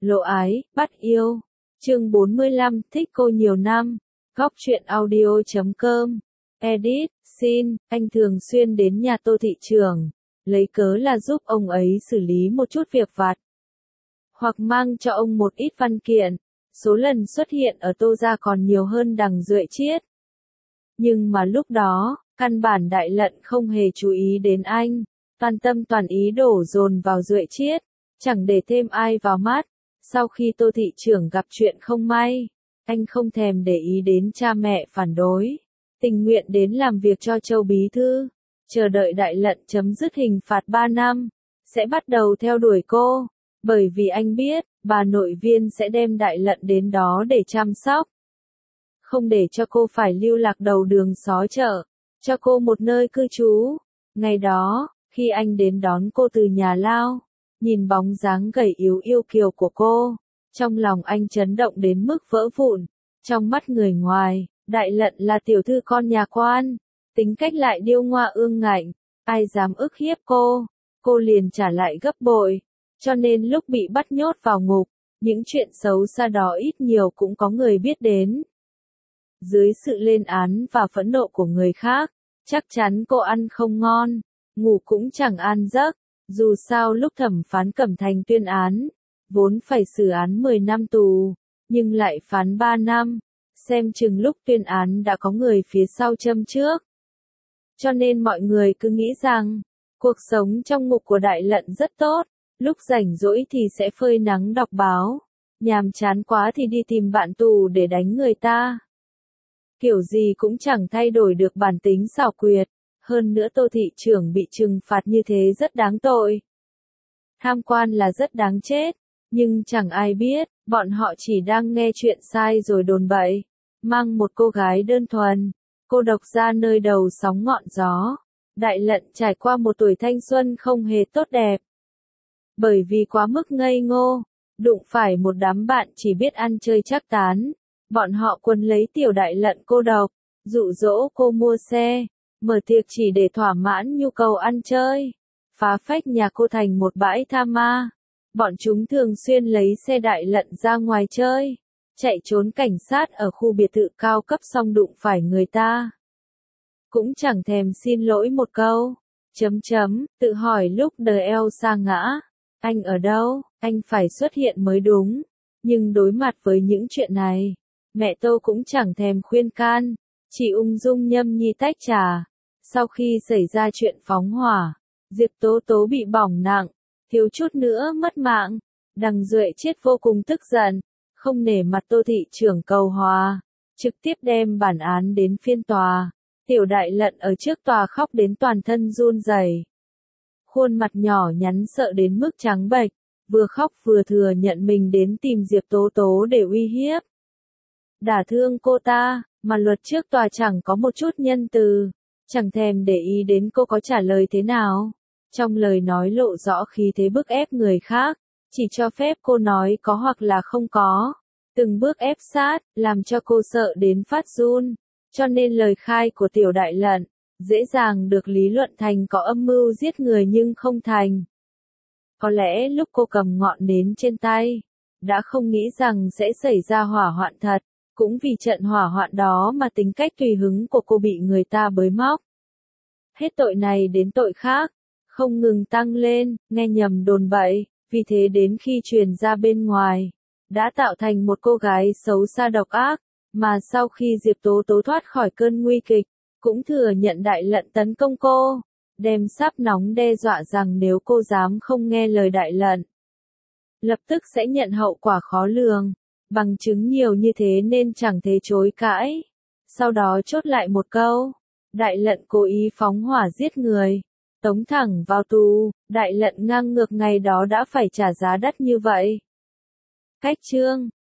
Lộ ái, bắt yêu. Chương 45, thích cô nhiều năm. Góc truyện audio.com. Edit, xin, anh thường xuyên đến nhà Tô thị trưởng, lấy cớ là giúp ông ấy xử lý một chút việc vặt, hoặc mang cho ông một ít văn kiện. Số lần xuất hiện ở Tô gia còn nhiều hơn đằng Duệ Chiết. Nhưng mà lúc đó, căn bản Đại Lận không hề chú ý đến anh, toàn tâm toàn ý đổ dồn vào Duệ Chiết, chẳng để thêm ai vào mắt. Sau khi Tô thị trưởng gặp chuyện không may, anh không thèm để ý đến cha mẹ phản đối, tình nguyện đến làm việc cho Châu bí thư, chờ đợi Đại Lận chấm dứt hình phạt 3 năm, sẽ bắt đầu theo đuổi cô, bởi vì anh biết, bà nội viên sẽ đem Đại Lận đến đó để chăm sóc. Không để cho cô phải lưu lạc đầu đường xó chợ, cho cô một nơi cư trú. Ngày đó, khi anh đến đón cô từ nhà lao, nhìn bóng dáng gầy yếu yêu kiều của cô, trong lòng anh chấn động đến mức vỡ vụn. Trong mắt người ngoài, Đại Lận là tiểu thư con nhà quan, tính cách lại điêu ngoa ương ngạnh, ai dám ức hiếp cô liền trả lại gấp bội. Cho nên lúc bị bắt nhốt vào ngục, những chuyện xấu xa đó ít nhiều cũng có người biết đến. Dưới sự lên án và phẫn nộ của người khác, chắc chắn cô ăn không ngon, ngủ cũng chẳng an giấc. Dù sao lúc thẩm phán Cẩm Thành tuyên án, vốn phải xử án 10 năm tù, nhưng lại phán 3 năm, xem chừng lúc tuyên án đã có người phía sau châm trước. Cho nên mọi người cứ nghĩ rằng, cuộc sống trong ngục của Đại Lận rất tốt, lúc rảnh rỗi thì sẽ phơi nắng đọc báo, nhàm chán quá thì đi tìm bạn tù để đánh người ta. Kiểu gì cũng chẳng thay đổi được bản tính xảo quyệt. Hơn nữa Tô thị trưởng bị trừng phạt như thế rất đáng tội. Tham quan là rất đáng chết, nhưng chẳng ai biết, bọn họ chỉ đang nghe chuyện sai rồi đồn bậy, mang một cô gái đơn thuần, cô độc ra nơi đầu sóng ngọn gió. Đại Lận trải qua một tuổi thanh xuân không hề tốt đẹp. Bởi vì quá mức ngây ngô, đụng phải một đám bạn chỉ biết ăn chơi trác tán, bọn họ quấn lấy tiểu Đại Lận cô độc, dụ dỗ cô mua xe, mở tiệc chỉ để thỏa mãn nhu cầu ăn chơi, phá phách nhà cô thành một bãi tha ma. Bọn chúng thường xuyên lấy xe Đại Lận ra ngoài chơi, chạy trốn cảnh sát ở khu biệt thự cao cấp xong đụng phải người ta, cũng chẳng thèm xin lỗi một câu. Tự hỏi lúc đời eo sa ngã, anh ở đâu, anh phải xuất hiện mới đúng. Nhưng đối mặt với những chuyện này, mẹ Tô cũng chẳng thèm khuyên can, chỉ ung dung nhâm nhi tách trà. Sau khi xảy ra chuyện phóng hỏa, Diệp Tố Tố bị bỏng nặng, thiếu chút nữa mất mạng. Đằng Duệ Chiết vô cùng tức giận, không nể mặt Tô thị trưởng cầu hòa, trực tiếp đem bản án đến phiên tòa. Tiểu Đại Lận ở trước tòa khóc đến toàn thân run rẩy, khuôn mặt nhỏ nhắn sợ đến mức trắng bệch, vừa khóc vừa thừa nhận mình đến tìm Diệp Tố Tố để uy hiếp, đả thương cô ta, mà luật trước tòa chẳng có một chút nhân từ, chẳng thèm để ý đến cô có trả lời thế nào. Trong lời nói lộ rõ khí thế bức ép người khác, chỉ cho phép cô nói có hoặc là không có, từng bước ép sát, làm cho cô sợ đến phát run. Cho nên lời khai của tiểu Đại Lận, dễ dàng được lý luận thành có âm mưu giết người nhưng không thành. Có lẽ lúc cô cầm ngọn nến trên tay, đã không nghĩ rằng sẽ xảy ra hỏa hoạn thật, cũng vì trận hỏa hoạn đó mà tính cách tùy hứng của cô bị người ta bới móc. Hết tội này đến tội khác, không ngừng tăng lên, nghe nhầm đồn bậy, vì thế đến khi truyền ra bên ngoài, đã tạo thành một cô gái xấu xa độc ác. Mà sau khi Diệp Tố Tố thoát khỏi cơn nguy kịch, cũng thừa nhận Đại Lận tấn công cô, đem sáp nóng đe dọa rằng nếu cô dám không nghe lời Đại Lận, lập tức sẽ nhận hậu quả khó lường. Bằng chứng nhiều như thế nên chẳng thể chối cãi. Sau đó chốt lại một câu, Đại Lận cố ý phóng hỏa giết người, tống thẳng vào tù. Đại Lận ngang ngược ngày đó đã phải trả giá đắt như vậy. Cách chương